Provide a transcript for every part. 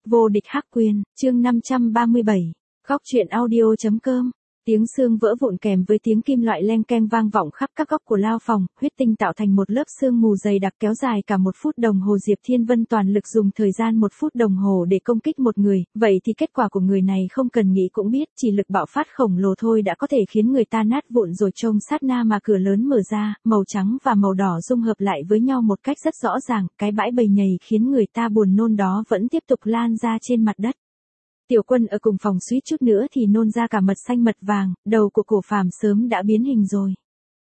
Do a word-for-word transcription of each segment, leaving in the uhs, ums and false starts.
Vô địch hắc quyền, chương năm trăm ba mươi bảy, góc truyện audio.com. Tiếng xương vỡ vụn kèm với tiếng kim loại leng keng vang vọng khắp các góc của lao phòng, huyết tinh tạo thành một lớp sương mù dày đặc kéo dài cả một phút đồng hồ. Diệp Thiên Vân toàn lực dùng thời gian một phút đồng hồ để công kích một người, vậy thì kết quả của người này không cần nghĩ cũng biết, chỉ lực bạo phát khổng lồ thôi đã có thể khiến người ta nát vụn rồi. Trông sát na mà cửa lớn mở ra, màu trắng và màu đỏ dung hợp lại với nhau một cách rất rõ ràng, cái bãi bầy nhầy khiến người ta buồn nôn đó vẫn tiếp tục lan ra trên mặt đất. Tiểu Quân ở cùng phòng suýt chút nữa thì nôn ra cả mật xanh mật vàng, đầu của Cổ Phàm sớm đã biến hình rồi.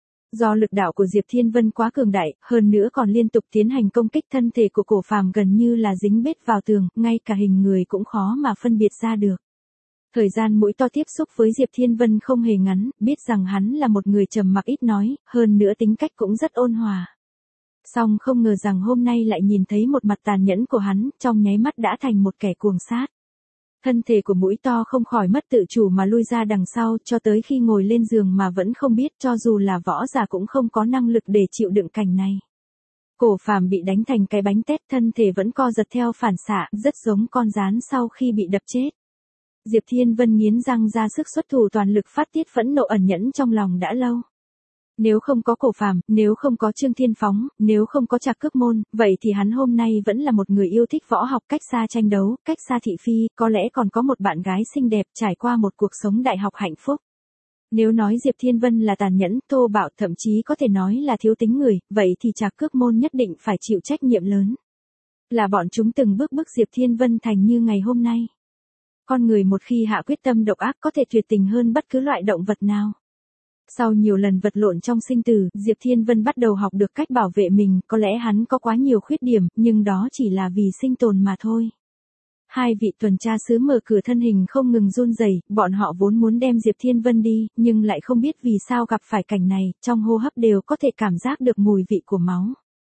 Do lực đạo của Diệp Thiên Vân quá cường đại, hơn nữa còn liên tục tiến hành công kích, thân thể của Cổ Phàm gần như là dính bết vào tường, ngay cả hình người cũng khó mà phân biệt ra được. Thời gian mũi to tiếp xúc với Diệp Thiên Vân không hề ngắn, biết rằng hắn là một người trầm mặc ít nói, hơn nữa tính cách cũng rất ôn hòa. Song không ngờ rằng hôm nay lại nhìn thấy một mặt tàn nhẫn của hắn, trong nháy mắt đã thành một kẻ cuồng sát. Thân thể của mũi to không khỏi mất tự chủ mà lui ra đằng sau, cho tới khi ngồi lên giường mà vẫn không biết, cho dù là võ giả cũng không có năng lực để chịu đựng cảnh này. Cổ Phàm bị đánh thành cái bánh tét, thân thể vẫn co giật theo phản xạ, rất giống con gián sau khi bị đập chết. Diệp Thiên Vân nghiến răng ra sức xuất thủ toàn lực phát tiết phẫn nộ ẩn nhẫn trong lòng đã lâu. Nếu không có Cổ Phàm, nếu không có Trương Thiên Phóng, nếu không có Trạc Cước Môn, vậy thì hắn hôm nay vẫn là một người yêu thích võ học, cách xa tranh đấu, cách xa thị phi, có lẽ còn có một bạn gái xinh đẹp, trải qua một cuộc sống đại học hạnh phúc. Nếu nói Diệp Thiên Vân là tàn nhẫn, thô bạo, thậm chí có thể nói là thiếu tính người, vậy thì Trạc Cước Môn nhất định phải chịu trách nhiệm lớn. Là bọn chúng từng bước bức Diệp Thiên Vân thành như ngày hôm nay. Con người một khi hạ quyết tâm độc ác có thể tuyệt tình hơn bất cứ loại động vật nào. Sau nhiều lần vật lộn trong sinh tử, Diệp Thiên Vân bắt đầu học được cách bảo vệ mình, có lẽ hắn có quá nhiều khuyết điểm, nhưng đó chỉ là vì sinh tồn mà thôi. Hai vị tuần tra sứ mở cửa, thân hình không ngừng run rẩy, bọn họ vốn muốn đem Diệp Thiên Vân đi, nhưng lại không biết vì sao gặp phải cảnh này, trong hô hấp đều có thể cảm giác được mùi vị của máu.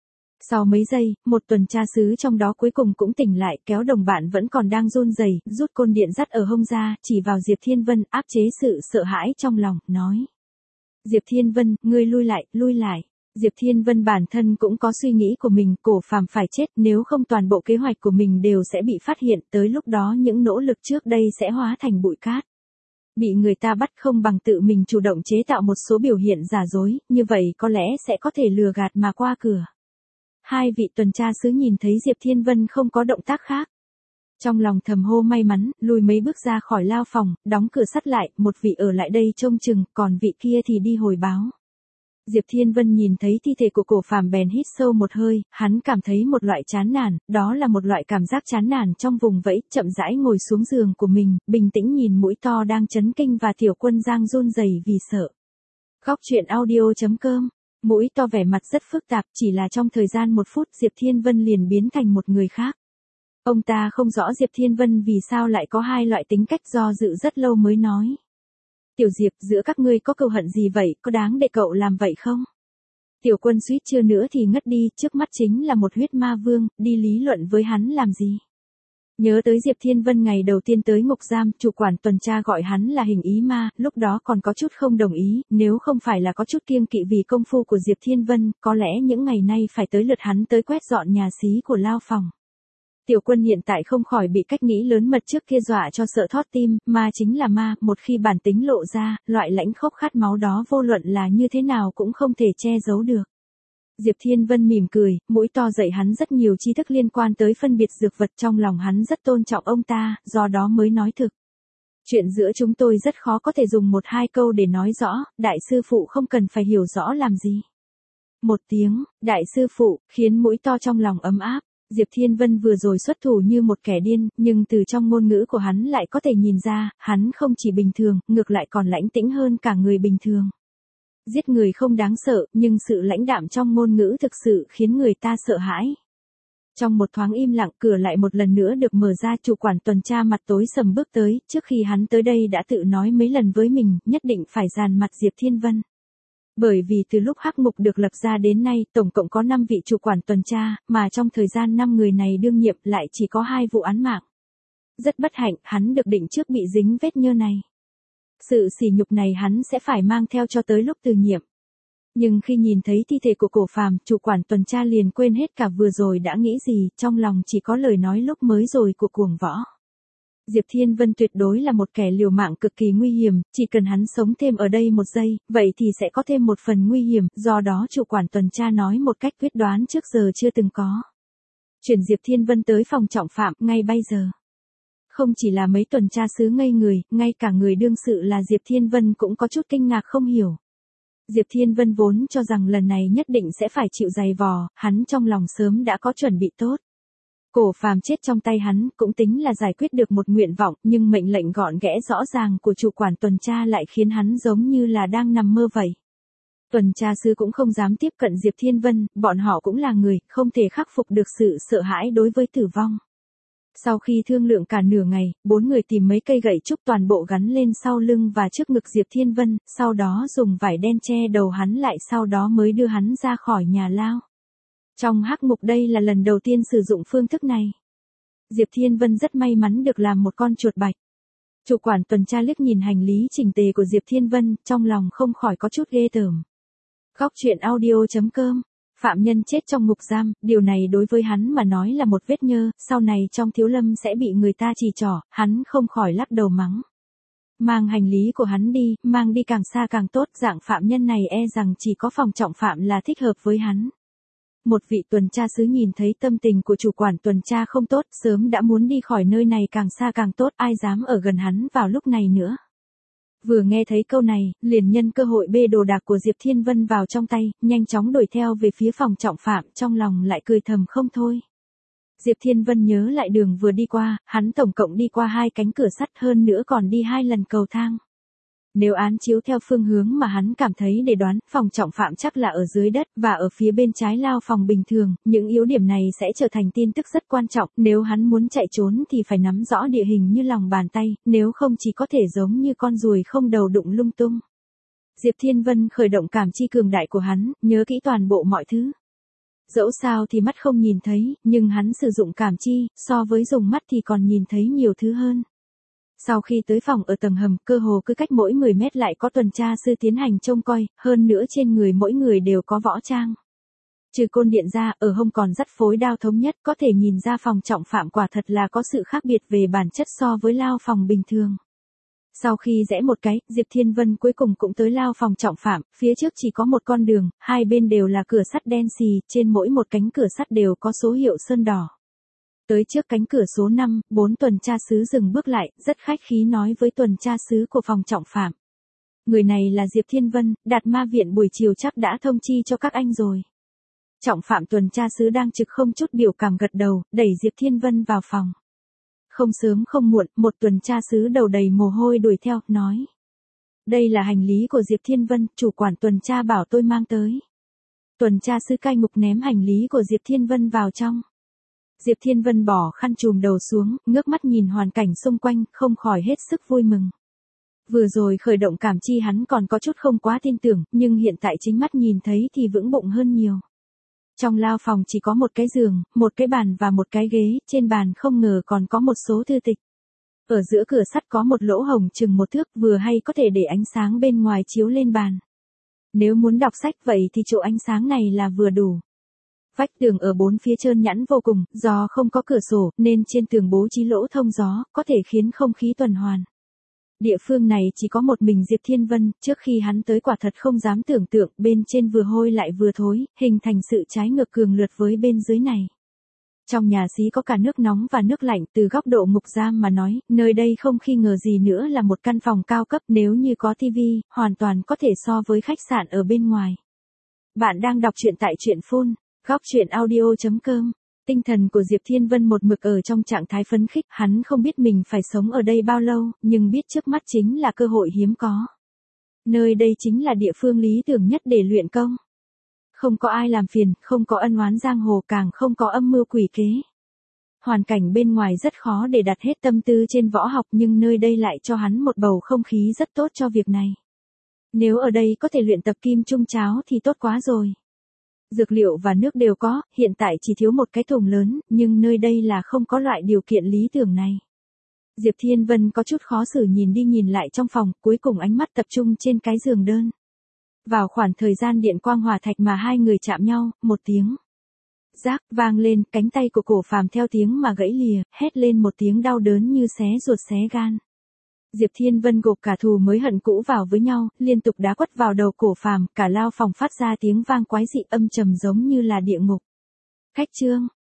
Sau mấy giây, một tuần tra sứ trong đó cuối cùng cũng tỉnh lại, kéo đồng bạn vẫn còn đang run rẩy, rút côn điện dắt ở hông ra, chỉ vào Diệp Thiên Vân, áp chế sự sợ hãi trong lòng, nói. Diệp Thiên Vân, ngươi lui lại, lui lại. Diệp Thiên Vân bản thân cũng có suy nghĩ của mình, Cổ Phàm phải chết, nếu không toàn bộ kế hoạch của mình đều sẽ bị phát hiện, tới lúc đó những nỗ lực trước đây sẽ hóa thành bụi cát. Bị người ta bắt không bằng tự mình chủ động chế tạo một số biểu hiện giả dối, như vậy có lẽ sẽ có thể lừa gạt mà qua cửa. Hai vị tuần tra sứ nhìn thấy Diệp Thiên Vân không có động tác khác. Trong lòng thầm hô may mắn, lùi mấy bước ra khỏi lao phòng, đóng cửa sắt lại, một vị ở lại đây trông chừng, còn vị kia thì đi hồi báo. Diệp Thiên Vân nhìn thấy thi thể của Cổ Phàm bèn hít sâu một hơi, hắn cảm thấy một loại chán nản, đó là một loại cảm giác chán nản trong vùng vẫy, chậm rãi ngồi xuống giường của mình, bình tĩnh nhìn mũi to đang chấn kinh và Tiểu Quân giang run rẩy vì sợ. Góc truyện audio.com. Mũi to vẻ mặt rất phức tạp, chỉ là trong thời gian một phút Diệp Thiên Vân liền biến thành một người khác. Ông ta không rõ Diệp Thiên Vân vì sao lại có hai loại tính cách, do dự rất lâu mới nói. Tiểu Diệp, giữa các ngươi có cừu hận gì vậy, có đáng để cậu làm vậy không? Tiểu Quân suýt chưa nữa thì ngất đi, trước mắt chính là một huyết ma vương, đi lý luận với hắn làm gì? Nhớ tới Diệp Thiên Vân ngày đầu tiên tới ngục giam, chủ quản tuần tra gọi hắn là hình ý ma, lúc đó còn có chút không đồng ý, nếu không phải là có chút kiêng kỵ vì công phu của Diệp Thiên Vân, có lẽ những ngày nay phải tới lượt hắn tới quét dọn nhà xí của lao phòng. Tiểu Quân hiện tại không khỏi bị cách nghĩ lớn mật trước kia dọa cho sợ thót tim, ma chính là ma, một khi bản tính lộ ra, loại lãnh khốc khát máu đó vô luận là như thế nào cũng không thể che giấu được. Diệp Thiên Vân mỉm cười, mũi to dạy hắn rất nhiều tri thức liên quan tới phân biệt dược vật, trong lòng hắn rất tôn trọng ông ta, do đó mới nói thực. Chuyện giữa chúng tôi rất khó có thể dùng một hai câu để nói rõ, đại sư phụ không cần phải hiểu rõ làm gì. Một tiếng, đại sư phụ, khiến mũi to trong lòng ấm áp. Diệp Thiên Vân vừa rồi xuất thủ như một kẻ điên, nhưng từ trong ngôn ngữ của hắn lại có thể nhìn ra, hắn không chỉ bình thường, ngược lại còn lãnh tĩnh hơn cả người bình thường. Giết người không đáng sợ, nhưng sự lãnh đạm trong ngôn ngữ thực sự khiến người ta sợ hãi. Trong một thoáng im lặng, cửa lại một lần nữa được mở ra, chủ quản tuần tra mặt tối sầm bước tới, trước khi hắn tới đây đã tự nói mấy lần với mình, nhất định phải dàn mặt Diệp Thiên Vân. Bởi vì từ lúc hắc mục được lập ra đến nay, tổng cộng có năm vị chủ quản tuần tra, mà trong thời gian năm người này đương nhiệm lại chỉ có hai vụ án mạng. Rất bất hạnh, hắn được định trước bị dính vết nhơ này. Sự sỉ nhục này hắn sẽ phải mang theo cho tới lúc từ nhiệm. Nhưng khi nhìn thấy thi thể của Cổ Phàm, chủ quản tuần tra liền quên hết cả vừa rồi đã nghĩ gì, trong lòng chỉ có lời nói lúc mới rồi của Cuồng Võ. Diệp Thiên Vân tuyệt đối là một kẻ liều mạng cực kỳ nguy hiểm, chỉ cần hắn sống thêm ở đây một giây, vậy thì sẽ có thêm một phần nguy hiểm, do đó chủ quản tuần tra nói một cách quyết đoán trước giờ chưa từng có. Chuyển Diệp Thiên Vân tới phòng trọng phạm ngay bây giờ. Không chỉ là mấy tuần tra sứ ngây người, ngay cả người đương sự là Diệp Thiên Vân cũng có chút kinh ngạc không hiểu. Diệp Thiên Vân vốn cho rằng lần này nhất định sẽ phải chịu dày vò, hắn trong lòng sớm đã có chuẩn bị tốt. Cổ Phàm chết trong tay hắn cũng tính là giải quyết được một nguyện vọng, nhưng mệnh lệnh gọn ghẽ rõ ràng của chủ quản tuần tra lại khiến hắn giống như là đang nằm mơ vậy. Tuần tra sứ cũng không dám tiếp cận Diệp Thiên Vân, bọn họ cũng là người, không thể khắc phục được sự sợ hãi đối với tử vong. Sau khi thương lượng cả nửa ngày, bốn người tìm mấy cây gậy trúc toàn bộ gắn lên sau lưng và trước ngực Diệp Thiên Vân, sau đó dùng vải đen che đầu hắn lại, sau đó mới đưa hắn ra khỏi nhà lao. Trong hắc ngục đây là lần đầu tiên sử dụng phương thức này. Diệp Thiên Vân rất may mắn được làm một con chuột bạch. Chủ quản tuần tra liếc nhìn hành lý chỉnh tề của Diệp Thiên Vân, trong lòng không khỏi có chút ghê tởm. Góc truyện audio chấm com. Phạm nhân chết trong ngục giam, điều này đối với hắn mà nói là một vết nhơ, sau này trong thiếu lâm sẽ bị người ta chỉ trỏ, hắn không khỏi lắc đầu mắng. Mang hành lý của hắn đi, mang đi càng xa càng tốt, dạng phạm nhân này e rằng chỉ có phòng trọng phạm là thích hợp với hắn. Một vị tuần tra sứ nhìn thấy tâm tình của chủ quản tuần tra không tốt, sớm đã muốn đi khỏi nơi này càng xa càng tốt, ai dám ở gần hắn vào lúc này nữa. Vừa nghe thấy câu này, liền nhân cơ hội bê đồ đạc của Diệp Thiên Vân vào trong tay, nhanh chóng đuổi theo về phía phòng trọng phạm, trong lòng lại cười thầm không thôi. Diệp Thiên Vân nhớ lại đường vừa đi qua, hắn tổng cộng đi qua hai cánh cửa sắt, hơn nữa còn đi hai lần cầu thang. Nếu án chiếu theo phương hướng mà hắn cảm thấy để đoán, phòng trọng phạm chắc là ở dưới đất, và ở phía bên trái lao phòng bình thường, những yếu điểm này sẽ trở thành tin tức rất quan trọng, nếu hắn muốn chạy trốn thì phải nắm rõ địa hình như lòng bàn tay, nếu không chỉ có thể giống như con ruồi không đầu đụng lung tung. Diệp Thiên Vân khởi động cảm chi cường đại của hắn, nhớ kỹ toàn bộ mọi thứ. Dẫu sao thì mắt không nhìn thấy, nhưng hắn sử dụng cảm chi, so với dùng mắt thì còn nhìn thấy nhiều thứ hơn. Sau khi tới phòng ở tầng hầm, cơ hồ cứ cách mỗi mười mét lại có tuần tra sư tiến hành trông coi, hơn nữa trên người mỗi người đều có võ trang. Trừ côn điện ra, ở hông còn dắt phối đao thống nhất, có thể nhìn ra phòng trọng phạm quả thật là có sự khác biệt về bản chất so với lao phòng bình thường. Sau khi rẽ một cái, Diệp Thiên Vân cuối cùng cũng tới lao phòng trọng phạm, phía trước chỉ có một con đường, hai bên đều là cửa sắt đen xì, trên mỗi một cánh cửa sắt đều có số hiệu sơn đỏ. Tới trước cánh cửa số năm, bốn tuần tra sứ dừng bước lại, rất khách khí nói với tuần tra sứ của phòng trọng phạm. Người này là Diệp Thiên Vân, Đạt Ma Viện buổi chiều chắc đã thông chi cho các anh rồi. Trọng phạm tuần tra sứ đang trực không chút biểu cảm gật đầu, đẩy Diệp Thiên Vân vào phòng. Không sớm không muộn, một tuần tra sứ đầu đầy mồ hôi đuổi theo, nói. Đây là hành lý của Diệp Thiên Vân, chủ quản tuần tra bảo tôi mang tới. Tuần tra sứ cai ngục ném hành lý của Diệp Thiên Vân vào trong. Diệp Thiên Vân bỏ khăn trùm đầu xuống, ngước mắt nhìn hoàn cảnh xung quanh, không khỏi hết sức vui mừng. Vừa rồi khởi động cảm chi hắn còn có chút không quá tin tưởng, nhưng hiện tại chính mắt nhìn thấy thì vững bụng hơn nhiều. Trong lao phòng chỉ có một cái giường, một cái bàn và một cái ghế, trên bàn không ngờ còn có một số thư tịch. Ở giữa cửa sắt có một lỗ hổng chừng một thước, vừa hay có thể để ánh sáng bên ngoài chiếu lên bàn. Nếu muốn đọc sách vậy thì chỗ ánh sáng này là vừa đủ. Vách tường ở bốn phía trơn nhẵn vô cùng, do không có cửa sổ, nên trên tường bố trí lỗ thông gió, có thể khiến không khí tuần hoàn. Địa phương này chỉ có một mình Diệp Thiên Vân, trước khi hắn tới quả thật không dám tưởng tượng, bên trên vừa hôi lại vừa thối, hình thành sự trái ngược cường lượt với bên dưới này. Trong nhà xí có cả nước nóng và nước lạnh, từ góc độ ngục giam mà nói, nơi đây không nghi ngờ gì nữa là một căn phòng cao cấp, nếu như có tivi, hoàn toàn có thể so với khách sạn ở bên ngoài. Bạn đang đọc truyện tại truyện phun. Góc truyện audio chấm com. Tinh thần của Diệp Thiên Vân một mực ở trong trạng thái phấn khích, hắn không biết mình phải sống ở đây bao lâu, nhưng biết trước mắt chính là cơ hội hiếm có. Nơi đây chính là địa phương lý tưởng nhất để luyện công. Không có ai làm phiền, không có ân oán giang hồ, càng không có âm mưu quỷ kế. Hoàn cảnh bên ngoài rất khó để đặt hết tâm tư trên võ học, nhưng nơi đây lại cho hắn một bầu không khí rất tốt cho việc này. Nếu ở đây có thể luyện tập kim trung cháo thì tốt quá rồi. Dược liệu và nước đều có, hiện tại chỉ thiếu một cái thùng lớn, nhưng nơi đây là không có loại điều kiện lý tưởng này. Diệp Thiên Vân có chút khó xử nhìn đi nhìn lại trong phòng, cuối cùng ánh mắt tập trung trên cái giường đơn. Vào khoảng thời gian điện quang hỏa thạch mà hai người chạm nhau, một tiếng rác vang lên, cánh tay của Cổ Phàm theo tiếng mà gãy lìa, hét lên một tiếng đau đớn như xé ruột xé gan. Diệp Thiên Vân gộp cả thù mới hận cũ vào với nhau, liên tục đá quất vào đầu Cổ Phàm, cả lao phòng phát ra tiếng vang quái dị âm trầm giống như là địa ngục. Khách trương,